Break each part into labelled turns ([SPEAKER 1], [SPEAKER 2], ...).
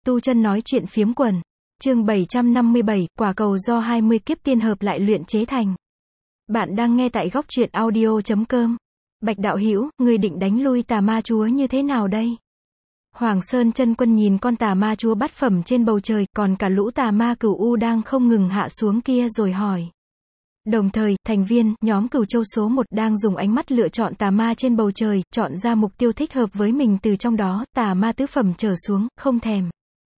[SPEAKER 1] Tu chân nói chuyện phiếm quần. Chương 757, quả cầu do 20 kiếp tiên hợp lại luyện chế thành. Bạn đang nghe tại góc truyện audio.com. Bạch đạo hữu, ngươi định đánh lui tà ma chúa như thế nào đây? Hoàng Sơn chân quân nhìn con tà ma chúa bát phẩm trên bầu trời, còn cả lũ tà ma cửu u đang không ngừng hạ xuống kia rồi hỏi. Đồng thời, thành viên, nhóm Cửu Châu số 1 đang dùng ánh mắt lựa chọn tà ma trên bầu trời, chọn ra mục tiêu thích hợp với mình từ trong đó, tà ma tứ phẩm trở xuống, không thèm.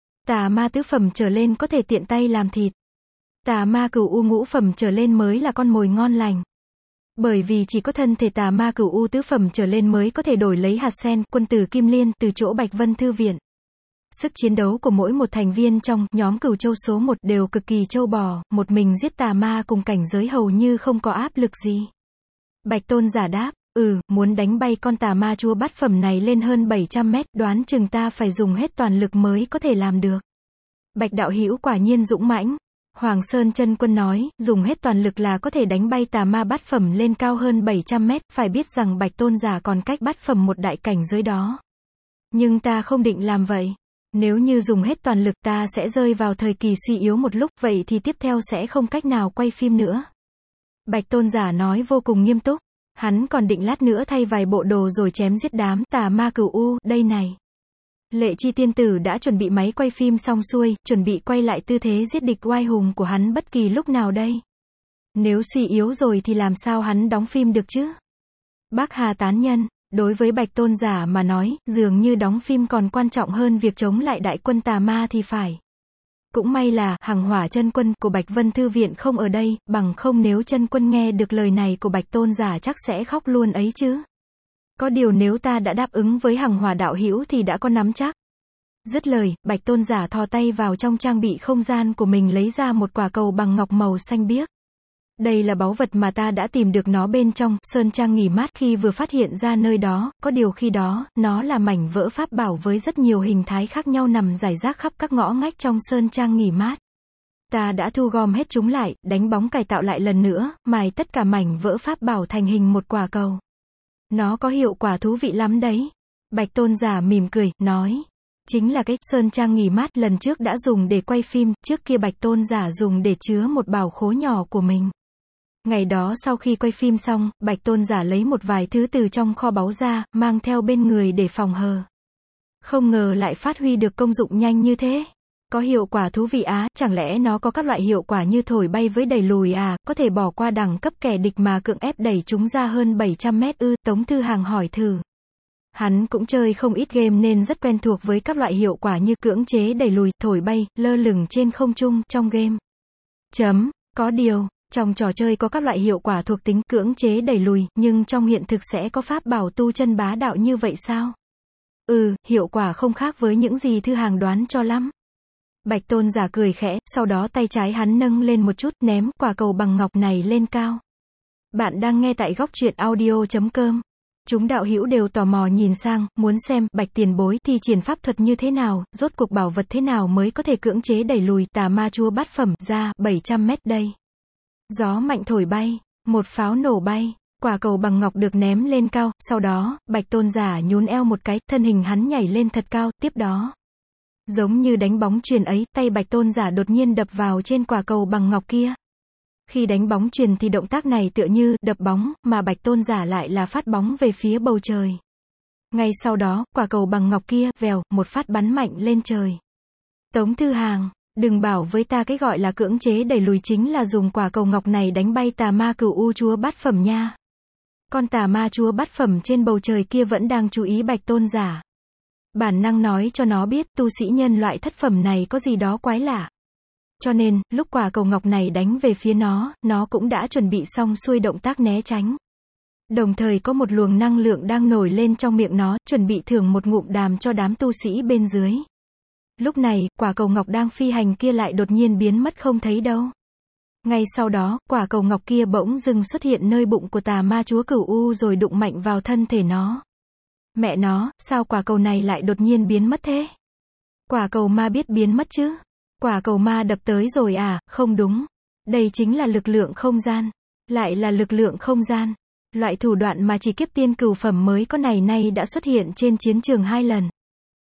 [SPEAKER 1] Tà ma tứ phẩm trở lên có thể tiện tay làm thịt. Tà ma cửu u ngũ phẩm trở lên mới là con mồi ngon lành. Bởi vì chỉ có thân thể tà ma cửu u tứ phẩm trở lên mới có thể đổi lấy hạt sen, quân tử Kim Liên, từ chỗ Bạch Vân Thư Viện. Sức chiến đấu của mỗi một thành viên trong nhóm Cửu Châu số 1 đều cực kỳ trâu bò, một mình giết tà ma cùng cảnh giới hầu như không có áp lực gì. Bạch Tôn giả đáp, muốn đánh bay con tà ma chúa bát phẩm này lên hơn 700 mét, đoán chừng ta phải dùng hết toàn lực mới có thể làm được. Bạch đạo hữu quả nhiên dũng mãnh. Hoàng Sơn chân quân nói, dùng hết toàn lực là có thể đánh bay tà ma bát phẩm lên cao hơn 700 mét, phải biết rằng Bạch Tôn giả còn cách bát phẩm một đại cảnh giới đó. Nhưng ta không định làm vậy. Nếu như dùng hết toàn lực ta sẽ rơi vào thời kỳ suy yếu một lúc, vậy thì tiếp theo sẽ không cách nào quay phim nữa. Bạch Tôn giả nói vô cùng nghiêm túc. Hắn còn định lát nữa thay vài bộ đồ rồi chém giết đám tà ma cửu u, đây này. Lệ Chi tiên tử đã chuẩn bị máy quay phim xong xuôi, chuẩn bị quay lại tư thế giết địch oai hùng của hắn bất kỳ lúc nào đây. Nếu suy yếu rồi thì làm sao hắn đóng phim được chứ? Bác Hà tán nhân, đối với Bạch Tôn giả mà nói, dường như đóng phim còn quan trọng hơn việc chống lại đại quân tà ma thì phải. Cũng may là, Hằng Hỏa chân quân của Bạch Vân Thư Viện không ở đây, bằng không nếu chân quân nghe được lời này của Bạch Tôn giả chắc sẽ khóc luôn ấy chứ. Có điều nếu ta đã đáp ứng với Hằng Hỏa đạo hữu thì đã có nắm chắc. Dứt lời, Bạch Tôn giả thò tay vào trong trang bị không gian của mình lấy ra một quả cầu bằng ngọc màu xanh biếc. Đây là báu vật mà ta đã tìm được nó bên trong sơn trang nghỉ mát khi vừa phát hiện ra nơi đó, có điều khi đó, nó là mảnh vỡ pháp bảo với rất nhiều hình thái khác nhau nằm rải rác khắp các ngõ ngách trong sơn trang nghỉ mát. Ta đã thu gom hết chúng lại, đánh bóng cải tạo lại lần nữa, mài tất cả mảnh vỡ pháp bảo thành hình một quả cầu. Nó có hiệu quả thú vị lắm đấy. Bạch Tôn giả mỉm cười, nói. Chính là cái sơn trang nghỉ mát lần trước đã dùng để quay phim, trước kia Bạch Tôn giả dùng để chứa một bảo khố nhỏ của mình. Ngày đó sau khi quay phim xong, Bạch Tôn giả lấy một vài thứ từ trong kho báu ra, mang theo bên người để phòng hờ. Không ngờ lại phát huy được công dụng nhanh như thế. Có hiệu quả thú vị á, chẳng lẽ nó có các loại hiệu quả như thổi bay với đẩy lùi à, có thể bỏ qua đẳng cấp kẻ địch mà cưỡng ép đẩy chúng ra hơn 700 mét ư, Tống Thư Hàng hỏi thử. Hắn cũng chơi không ít game nên rất quen thuộc với các loại hiệu quả như cưỡng chế đẩy lùi, thổi bay, lơ lửng trên không trung, trong game. Có điều, trong trò chơi có các loại hiệu quả thuộc tính cưỡng chế đẩy lùi, nhưng trong hiện thực sẽ có pháp bảo tu chân bá đạo như vậy sao? Hiệu quả không khác với những gì Thư Hàng đoán cho lắm. Bạch Tôn giả cười khẽ, sau đó tay trái hắn nâng lên một chút, ném quả cầu bằng ngọc này lên cao. Bạn đang nghe tại góc truyện audio.com. Chúng đạo hữu đều tò mò nhìn sang, muốn xem, Bạch tiền bối thi triển pháp thuật như thế nào, rốt cuộc bảo vật thế nào mới có thể cưỡng chế đẩy lùi tà ma chúa bát phẩm ra 700 mét đây. Gió mạnh thổi bay, một pháo nổ bay, quả cầu bằng ngọc được ném lên cao, sau đó, Bạch Tôn giả nhún eo một cái, thân hình hắn nhảy lên thật cao, tiếp đó. Giống như đánh bóng chuyền ấy, tay Bạch Tôn giả đột nhiên đập vào trên quả cầu bằng ngọc kia. Khi đánh bóng chuyền thì động tác này tựa như đập bóng, mà Bạch Tôn giả lại là phát bóng về phía bầu trời. Ngay sau đó, quả cầu bằng ngọc kia, vèo, một phát bắn mạnh lên trời. Tống Thư Hàng, đừng bảo với ta cái gọi là cưỡng chế đẩy lùi chính là dùng quả cầu ngọc này đánh bay tà ma cửu u chúa bát phẩm nha. Con tà ma chúa bát phẩm trên bầu trời kia vẫn đang chú ý Bạch Tôn giả. Bản năng nói cho nó biết tu sĩ nhân loại thất phẩm này có gì đó quái lạ. Cho nên, lúc quả cầu ngọc này đánh về phía nó cũng đã chuẩn bị xong xuôi động tác né tránh. Đồng thời có một luồng năng lượng đang nổi lên trong miệng nó, chuẩn bị thưởng một ngụm đàm cho đám tu sĩ bên dưới. Lúc này, quả cầu ngọc đang phi hành kia lại đột nhiên biến mất không thấy đâu. Ngay sau đó, quả cầu ngọc kia bỗng dưng xuất hiện nơi bụng của tà ma chúa cửu u rồi đụng mạnh vào thân thể nó. Mẹ nó, sao quả cầu này lại đột nhiên biến mất thế? Quả cầu ma biết biến mất chứ? Quả cầu ma đập tới rồi à, không đúng. Đây chính là lực lượng không gian. Lại là lực lượng không gian. Loại thủ đoạn mà chỉ kiếp tiên cửu phẩm mới có này nay đã xuất hiện trên chiến trường 2 lần.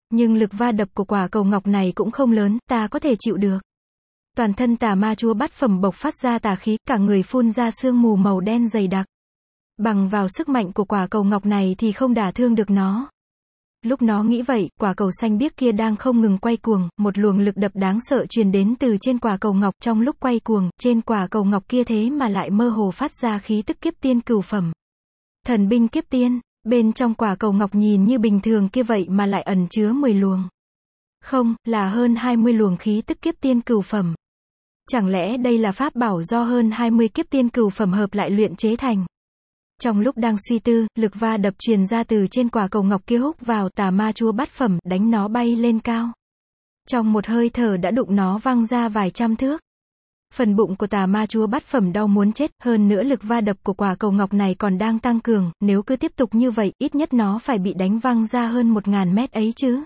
[SPEAKER 1] Nhưng lực va đập của quả cầu ngọc này cũng không lớn, ta có thể chịu được. Toàn thân tà ma chúa bát phẩm bộc phát ra tà khí, cả người phun ra sương mù màu đen dày đặc. Bằng vào sức mạnh của quả cầu ngọc này thì không đả thương được nó. Lúc nó nghĩ vậy, quả cầu xanh biếc kia đang không ngừng quay cuồng, một luồng lực đập đáng sợ truyền đến từ trên quả cầu ngọc. Trong lúc quay cuồng, trên quả cầu ngọc kia thế mà lại mơ hồ phát ra khí tức kiếp tiên cửu phẩm. Thần binh kiếp tiên, bên trong quả cầu ngọc nhìn như bình thường kia vậy mà lại ẩn chứa 10 luồng. Không, là hơn 20 luồng khí tức kiếp tiên cửu phẩm. Chẳng lẽ đây là pháp bảo do hơn 20 kiếp tiên cửu phẩm hợp lại luyện chế thành? Trong lúc đang suy tư, lực va đập truyền ra từ trên quả cầu ngọc kia húc vào tà ma chúa bát phẩm, đánh nó bay lên cao. Trong một hơi thở đã đụng nó văng ra vài trăm thước. Phần bụng của tà ma chúa bát phẩm đau muốn chết, hơn nữa lực va đập của quả cầu ngọc này còn đang tăng cường, nếu cứ tiếp tục như vậy, ít nhất nó phải bị đánh văng ra hơn 1000 mét ấy chứ.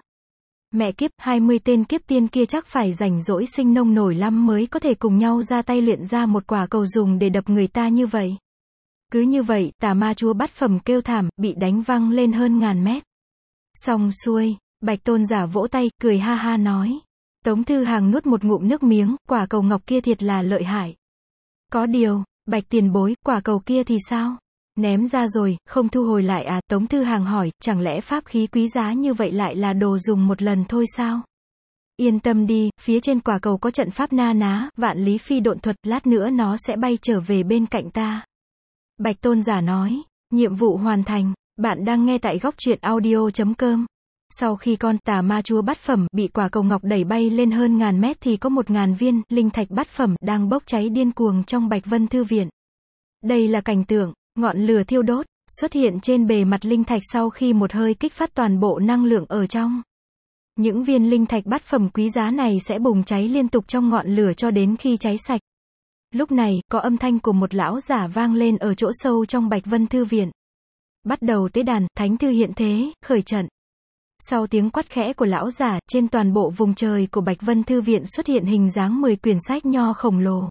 [SPEAKER 1] Mẹ kiếp, 20 tên kiếp tiên kia chắc phải rảnh rỗi sinh nông nổi lắm mới có thể cùng nhau ra tay luyện ra một quả cầu dùng để đập người ta như vậy. Cứ như vậy, tà ma chúa bát phẩm kêu thảm, bị đánh văng lên hơn 1000 mét. Xong xuôi, Bạch Tôn giả vỗ tay, cười ha ha nói. Tống Thư Hàng nuốt một ngụm nước miếng, quả cầu ngọc kia thiệt là lợi hại. Có điều, Bạch tiền bối, quả cầu kia thì sao? Ném ra rồi, không thu hồi lại à? Tống Thư Hàng hỏi, chẳng lẽ pháp khí quý giá như vậy lại là đồ dùng một lần thôi sao? Yên tâm đi, phía trên quả cầu có trận pháp na ná, vạn lý phi độn thuật, lát nữa nó sẽ bay trở về bên cạnh ta. Bạch Tôn giả nói, nhiệm vụ hoàn thành, bạn đang nghe tại góc truyện audio.com. Sau khi con tà ma chúa bát phẩm bị quả cầu ngọc đẩy bay lên hơn 1000 mét thì có 1000 viên linh thạch bát phẩm đang bốc cháy điên cuồng trong Bạch Vân Thư Viện. Đây là cảnh tượng, ngọn lửa thiêu đốt, xuất hiện trên bề mặt linh thạch sau khi một hơi kích phát toàn bộ năng lượng ở trong. Những viên linh thạch bát phẩm quý giá này sẽ bùng cháy liên tục trong ngọn lửa cho đến khi cháy sạch. Lúc này, có âm thanh của một lão giả vang lên ở chỗ sâu trong Bạch Vân Thư Viện. Bắt đầu tế đàn, thánh thư hiện thế, khởi trận. Sau tiếng quát khẽ của lão giả, trên toàn bộ vùng trời của Bạch Vân Thư Viện xuất hiện hình dáng 10 quyển sách nho khổng lồ.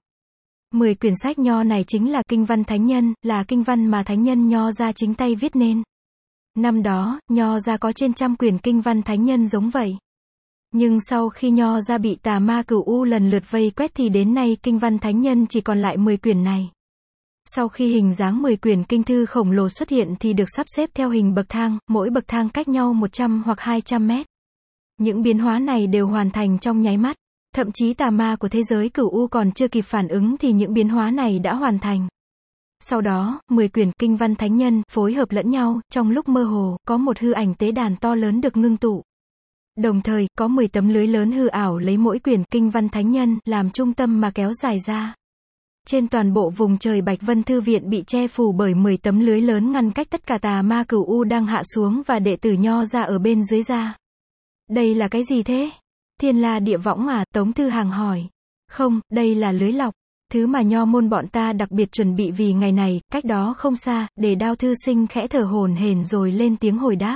[SPEAKER 1] 10 quyển sách nho này chính là kinh văn thánh nhân, là kinh văn mà thánh nhân nho ra chính tay viết nên. Năm đó, nho ra có trên 100 quyển kinh văn thánh nhân giống vậy. Nhưng sau khi nho ra bị tà ma cửu u lần lượt vây quét thì đến nay kinh văn thánh nhân chỉ còn lại 10 quyển này. Sau khi hình dáng 10 quyển kinh thư khổng lồ xuất hiện thì được sắp xếp theo hình bậc thang, mỗi bậc thang cách nhau 100 hoặc 200 mét. Những biến hóa này đều hoàn thành trong nháy mắt. Thậm chí tà ma của thế giới cửu u còn chưa kịp phản ứng thì những biến hóa này đã hoàn thành. Sau đó, 10 quyển kinh văn thánh nhân phối hợp lẫn nhau, trong lúc mơ hồ, có một hư ảnh tế đàn to lớn được ngưng tụ. Đồng thời, có 10 tấm lưới lớn hư ảo lấy mỗi quyển kinh văn thánh nhân làm trung tâm mà kéo dài ra. Trên toàn bộ vùng trời Bạch Vân Thư Viện bị che phủ bởi 10 tấm lưới lớn ngăn cách tất cả tà ma cửu u đang hạ xuống và đệ tử nho ra ở bên dưới ra. Đây là cái gì thế? Thiên La Địa Võng à? Tống Thư Hàng hỏi. Không, đây là lưới lọc. Thứ mà nho môn bọn ta đặc biệt chuẩn bị vì ngày này. Cách đó không xa, Để Đao thư sinh khẽ thở hổn hển rồi lên tiếng hồi đáp.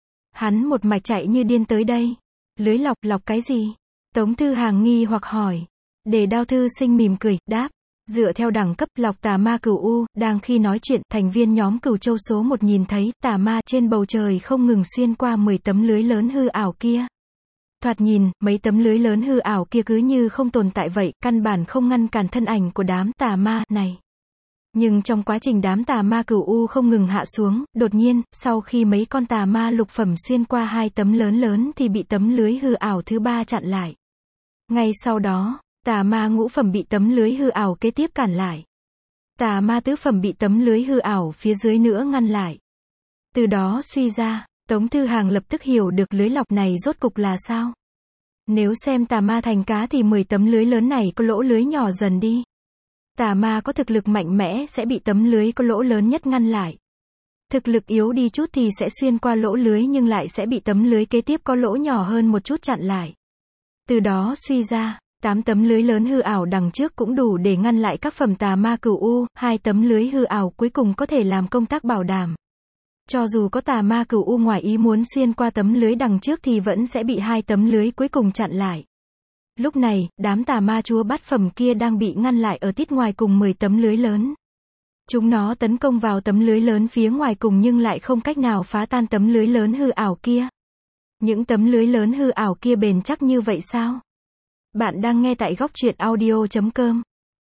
[SPEAKER 1] Hắn một mạch chạy như điên tới đây. Lưới lọc, lọc cái gì? Tống Thư Hàng nghi hoặc hỏi. Để Đao thư sinh mỉm cười, đáp. Dựa theo đẳng cấp lọc tà ma cửu u, đang khi nói chuyện, thành viên nhóm Cửu Châu số 1 nhìn thấy tà ma trên bầu trời không ngừng xuyên qua 10 tấm lưới lớn hư ảo kia. Thoạt nhìn, mấy tấm lưới lớn hư ảo kia cứ như không tồn tại vậy, căn bản không ngăn cản thân ảnh của đám tà ma này. Nhưng trong quá trình đám tà ma cửu u không ngừng hạ xuống, đột nhiên, sau khi mấy con tà ma lục phẩm xuyên qua 2 tấm lớn lớn thì bị tấm lưới hư ảo thứ 3 chặn lại. Ngay sau đó, tà ma ngũ phẩm bị tấm lưới hư ảo kế tiếp cản lại. Tà ma tứ phẩm bị tấm lưới hư ảo phía dưới nữa ngăn lại. Từ đó suy ra, Tống Thư Hàng lập tức hiểu được lưới lọc này rốt cục là sao. Nếu xem tà ma thành cá thì 10 tấm lưới lớn này có lỗ lưới nhỏ dần đi. Tà ma có thực lực mạnh mẽ sẽ bị tấm lưới có lỗ lớn nhất ngăn lại. Thực lực yếu đi chút thì sẽ xuyên qua lỗ lưới nhưng lại sẽ bị tấm lưới kế tiếp có lỗ nhỏ hơn một chút chặn lại. Từ đó suy ra, 8 tấm lưới lớn hư ảo đằng trước cũng đủ để ngăn lại các phẩm tà ma cửu u, 2 tấm lưới hư ảo cuối cùng có thể làm công tác bảo đảm. Cho dù có tà ma cửu u ngoài ý muốn xuyên qua tấm lưới đằng trước thì vẫn sẽ bị 2 tấm lưới cuối cùng chặn lại. Lúc này, đám tà ma chúa bát phẩm kia đang bị ngăn lại ở tít ngoài cùng 10 tấm lưới lớn. Chúng nó tấn công vào tấm lưới lớn phía ngoài cùng nhưng lại không cách nào phá tan tấm lưới lớn hư ảo kia. Những tấm lưới lớn hư ảo kia bền chắc như vậy sao? Bạn đang nghe tại góc truyện audio.com.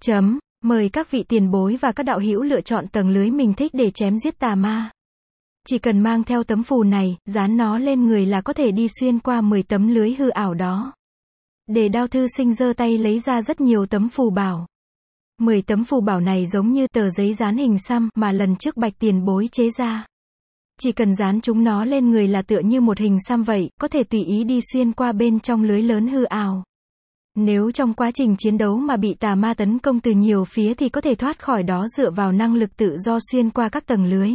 [SPEAKER 1] Mời các vị tiền bối và các đạo hữu lựa chọn tầng lưới mình thích để chém giết tà ma. Chỉ cần mang theo tấm phù này, dán nó lên người là có thể đi xuyên qua 10 tấm lưới hư ảo đó. Để Đao Thư Sinh giơ tay lấy ra rất nhiều tấm phù bảo. 10 tấm phù bảo này giống như tờ giấy dán hình xăm mà lần trước Bạch tiền bối chế ra. Chỉ cần dán chúng nó lên người là tựa như một hình xăm vậy, có thể tùy ý đi xuyên qua bên trong lưới lớn hư ảo. Nếu trong quá trình chiến đấu mà bị tà ma tấn công từ nhiều phía thì có thể thoát khỏi đó dựa vào năng lực tự do xuyên qua các tầng lưới.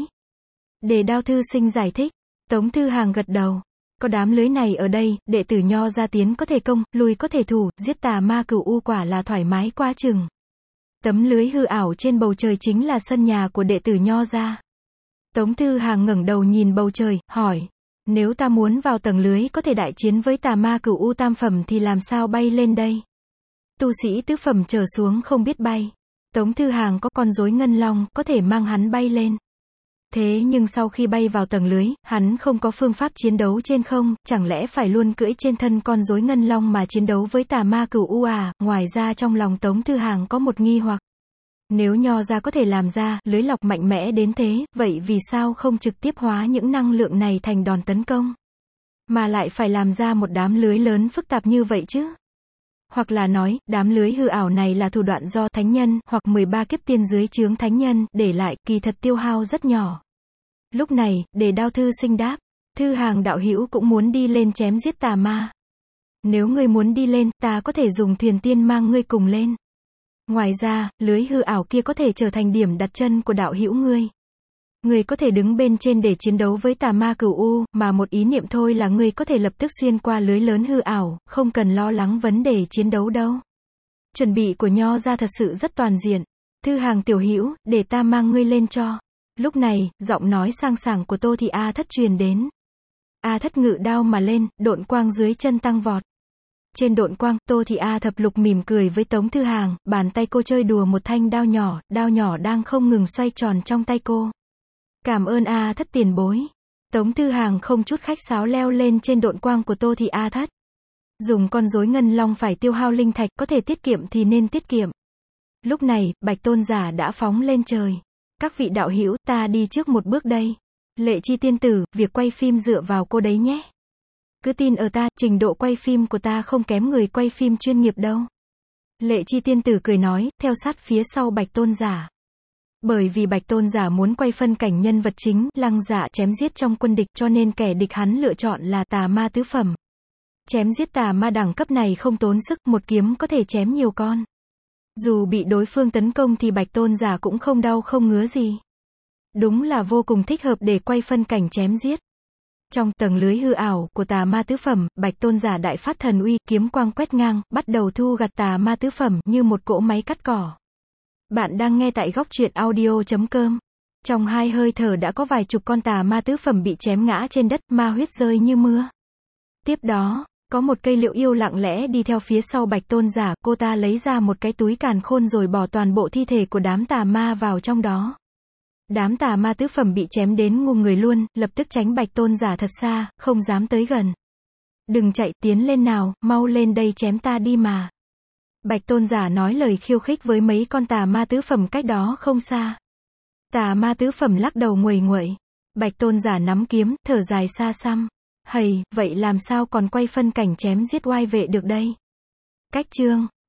[SPEAKER 1] Để Đao Thư Sinh giải thích, Tống Thư Hàng gật đầu. Có đám lưới này ở đây, đệ tử Nho gia tiến có thể công, lui có thể thủ, giết tà ma Cửu U quả là thoải mái quá chừng. Tấm lưới hư ảo trên bầu trời chính là sân nhà của đệ tử Nho gia. Tống Thư Hàng ngẩng đầu nhìn bầu trời, hỏi, nếu ta muốn vào tầng lưới có thể đại chiến với tà ma Cửu U tam phẩm thì làm sao bay lên đây? Tu sĩ tứ phẩm trở xuống không biết bay. Tống Thư Hàng có con rối ngân long, có thể mang hắn bay lên. Thế nhưng sau khi bay vào tầng lưới, hắn không có phương pháp chiến đấu trên không, chẳng lẽ phải luôn cưỡi trên thân con rối ngân long mà chiến đấu với tà ma Cửu U à? Ngoài ra trong lòng Tống Thư Hàng có một nghi hoặc. Nếu Nho gia có thể làm ra lưới lọc mạnh mẽ đến thế, vậy vì sao không trực tiếp hóa những năng lượng này thành đòn tấn công? Mà lại phải làm ra một đám lưới lớn phức tạp như vậy chứ? Hoặc là nói, đám lưới hư ảo này là thủ đoạn do thánh nhân, hoặc 13 kiếp tiên dưới trướng thánh nhân, để lại, kỳ thật tiêu hao rất nhỏ. Lúc này, để Đao Thư Sinh đáp, Thư Hàng đạo hữu cũng muốn đi lên chém giết tà ma. Nếu ngươi muốn đi lên, ta có thể dùng thuyền tiên mang ngươi cùng lên. Ngoài ra, lưới hư ảo kia có thể trở thành điểm đặt chân của đạo hữu ngươi. Ngươi có thể đứng bên trên để chiến đấu với tà ma Cửu U, mà một ý niệm thôi là ngươi có thể lập tức xuyên qua lưới lớn hư ảo, không cần lo lắng vấn đề chiến đấu đâu. Chuẩn bị của Nho gia thật sự rất toàn diện. Thư Hàng tiểu hữu, để ta mang ngươi lên cho. Lúc này, giọng nói sang sảng của Tô Thị A Thất truyền đến. A Thất ngự đao mà lên, độn quang dưới chân tăng vọt. Trên độn quang, Tô Thị A Thập Lục mỉm cười với Tống Thư Hàng, bàn tay cô chơi đùa một thanh đao nhỏ đang không ngừng xoay tròn trong tay cô. Cảm ơn A Thất tiền bối. Tống Thư Hàng không chút khách sáo leo lên trên độn quang của Tô Thị A Thất. Dùng con rối ngân long phải tiêu hao linh thạch, có thể tiết kiệm thì nên tiết kiệm. Lúc này, Bạch Tôn giả đã phóng lên trời. Các vị đạo hữu, ta đi trước một bước đây. Lệ Chi tiên tử, việc quay phim dựa vào cô đấy nhé. Cứ tin ở ta, trình độ quay phim của ta không kém người quay phim chuyên nghiệp đâu. Lệ Chi tiên tử cười nói, theo sát phía sau Bạch Tôn giả. Bởi vì Bạch Tôn giả muốn quay phân cảnh nhân vật chính, Lăng Dạ chém giết trong quân địch, cho nên kẻ địch hắn lựa chọn là tà ma tứ phẩm. Chém giết tà ma đẳng cấp này không tốn sức, một kiếm có thể chém nhiều con. Dù bị đối phương tấn công thì Bạch Tôn giả cũng không đau không ngứa gì. Đúng là vô cùng thích hợp để quay phân cảnh chém giết. Trong tầng lưới hư ảo của tà ma tứ phẩm, Bạch Tôn giả đại phát thần uy, kiếm quang quét ngang, bắt đầu thu gặt tà ma tứ phẩm như một cỗ máy cắt cỏ. Bạn đang nghe tại góc truyện audio.com. Trong 2 hơi thở đã có vài chục con tà ma tứ phẩm bị chém ngã trên đất, ma huyết rơi như mưa. Tiếp đó, có một cây liệu yêu lặng lẽ đi theo phía sau Bạch Tôn giả, cô ta lấy ra một cái túi càn khôn rồi bỏ toàn bộ thi thể của đám tà ma vào trong đó. Đám tà ma tứ phẩm bị chém đến ngu người luôn, lập tức tránh Bạch Tôn giả thật xa, không dám tới gần. Đừng chạy, tiến lên nào, mau lên đây chém ta đi mà. Bạch Tôn giả nói lời khiêu khích với mấy con tà ma tứ phẩm cách đó không xa. Tà ma tứ phẩm lắc đầu nguầy nguậy. Bạch Tôn giả nắm kiếm, thở dài xa xăm. Hầy, vậy làm sao còn quay phân cảnh chém giết oai vệ được đây? Cách chương